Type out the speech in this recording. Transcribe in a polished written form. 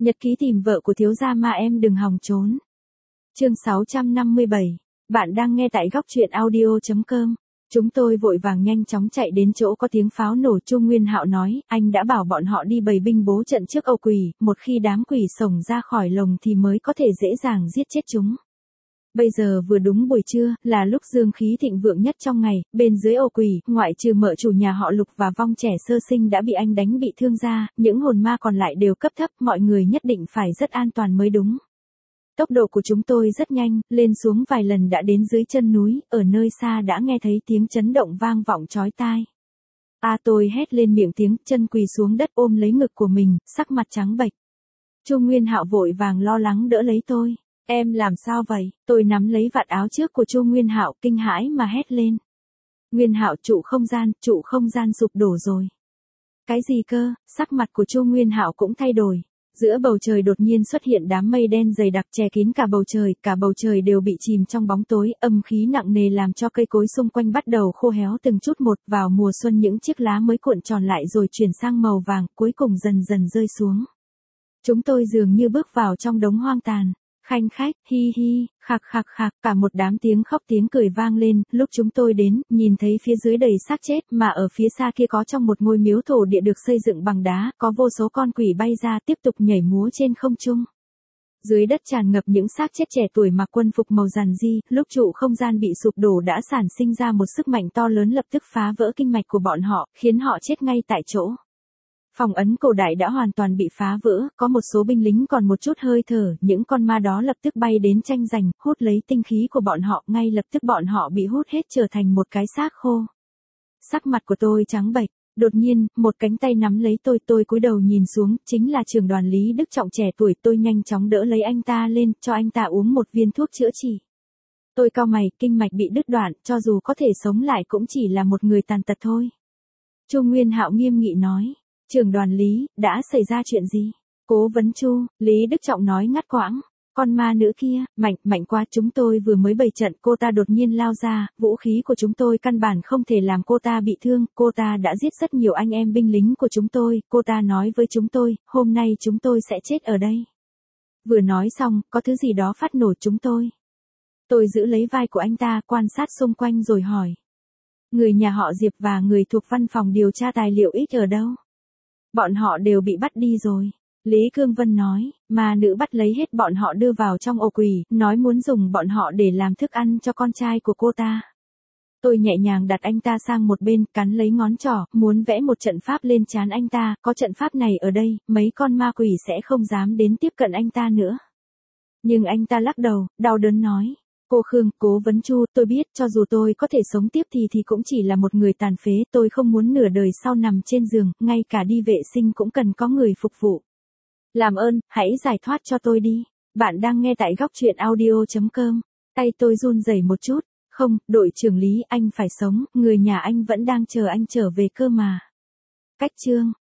Nhật ký tìm vợ của thiếu gia mà em đừng hòng trốn. Chương 657. Bạn đang nghe tại góc truyện audio.com. Chúng tôi vội vàng nhanh chóng chạy đến chỗ có tiếng pháo nổ. Chu Nguyên Hạo nói, anh đã bảo bọn họ đi bày binh bố trận trước Âu quỷ, một khi đám quỷ sổng ra khỏi lồng thì mới có thể dễ dàng giết chết chúng. Bây giờ vừa đúng buổi trưa, là lúc dương khí thịnh vượng nhất trong ngày, bên dưới Âu quỷ, ngoại trừ mợ chủ nhà họ Lục và vong trẻ sơ sinh đã bị anh đánh bị thương ra, những hồn ma còn lại đều cấp thấp, mọi người nhất định phải rất an toàn mới đúng. Tốc độ của chúng tôi rất nhanh, lên xuống vài lần đã đến dưới chân núi, ở nơi xa đã nghe thấy tiếng chấn động vang vọng chói tai. Tôi hét lên miệng tiếng, chân quỳ xuống đất ôm lấy ngực của mình, sắc mặt trắng bệch. Chu Nguyên Hạo vội vàng lo lắng đỡ lấy tôi. Em làm sao vậy? Tôi nắm lấy vạt áo trước của Chu Nguyên Hạo, kinh hãi mà hét lên. Nguyên Hạo, trụ không gian sụp đổ rồi. Cái gì cơ? Sắc mặt của Chu Nguyên Hạo cũng thay đổi. Giữa bầu trời đột nhiên xuất hiện đám mây đen dày đặc che kín cả bầu trời đều bị chìm trong bóng tối, âm khí nặng nề làm cho cây cối xung quanh bắt đầu khô héo từng chút một. Vào mùa xuân những chiếc lá mới cuộn tròn lại rồi chuyển sang màu vàng, cuối cùng dần dần rơi xuống. Chúng tôi dường như bước vào trong đống hoang tàn. Khanh khách, hi hi, khạc khạc khạc, cả một đám tiếng khóc tiếng cười vang lên. Lúc chúng tôi đến, nhìn thấy phía dưới đầy xác chết, mà ở phía xa kia có trong một ngôi miếu thổ địa được xây dựng bằng đá, có vô số con quỷ bay ra tiếp tục nhảy múa trên không trung. Dưới đất tràn ngập những xác chết trẻ tuổi mặc quân phục màu rằn ri. Lúc trụ không gian bị sụp đổ đã sản sinh ra một sức mạnh to lớn lập tức phá vỡ kinh mạch của bọn họ, khiến họ chết ngay tại chỗ. Phong ấn cổ đại đã hoàn toàn bị phá vỡ, có một số binh lính còn một chút hơi thở, những con ma đó lập tức bay đến tranh giành, hút lấy tinh khí của bọn họ, ngay lập tức bọn họ bị hút hết trở thành một cái xác khô. Sắc mặt của tôi trắng bệch, đột nhiên, một cánh tay nắm lấy tôi cúi đầu nhìn xuống, chính là trưởng đoàn Lý Đức Trọng trẻ tuổi. Tôi nhanh chóng đỡ lấy anh ta lên, cho anh ta uống một viên thuốc chữa trị. Tôi cau mày, kinh mạch bị đứt đoạn, cho dù có thể sống lại cũng chỉ là một người tàn tật thôi. Chu Nguyên Hạo nghiêm nghị nói. Trưởng đoàn Lý, đã xảy ra chuyện gì? Cố vấn Chu, Lý Đức Trọng nói ngắt quãng. Con ma nữ kia, mạnh quá, chúng tôi vừa mới bày trận, cô ta đột nhiên lao ra, vũ khí của chúng tôi căn bản không thể làm cô ta bị thương, cô ta đã giết rất nhiều anh em binh lính của chúng tôi, cô ta nói với chúng tôi, hôm nay chúng tôi sẽ chết ở đây. Vừa nói xong, có thứ gì đó phát nổ chúng tôi. Tôi giữ lấy vai của anh ta, quan sát xung quanh rồi hỏi. Người nhà họ Diệp và người thuộc văn phòng điều tra tài liệu X ở đâu? Bọn họ đều bị bắt đi rồi. Lý Cương Vân nói, ma nữ bắt lấy hết bọn họ đưa vào trong ổ quỷ, nói muốn dùng bọn họ để làm thức ăn cho con trai của cô ta. Tôi nhẹ nhàng đặt anh ta sang một bên, cắn lấy ngón trỏ, muốn vẽ một trận pháp lên trán anh ta, có trận pháp này ở đây, mấy con ma quỷ sẽ không dám đến tiếp cận anh ta nữa. Nhưng anh ta lắc đầu, đau đớn nói. Cô Khương, Cố vấn Chu, tôi biết, cho dù tôi có thể sống tiếp thì cũng chỉ là một người tàn phế, tôi không muốn nửa đời sau nằm trên giường, ngay cả đi vệ sinh cũng cần có người phục vụ. Làm ơn, hãy giải thoát cho tôi đi. Bạn đang nghe tại góc truyện audio.com. Tay tôi run rẩy một chút. Không, đội trưởng Lý, anh phải sống, người nhà anh vẫn đang chờ anh trở về cơ mà. Cách chương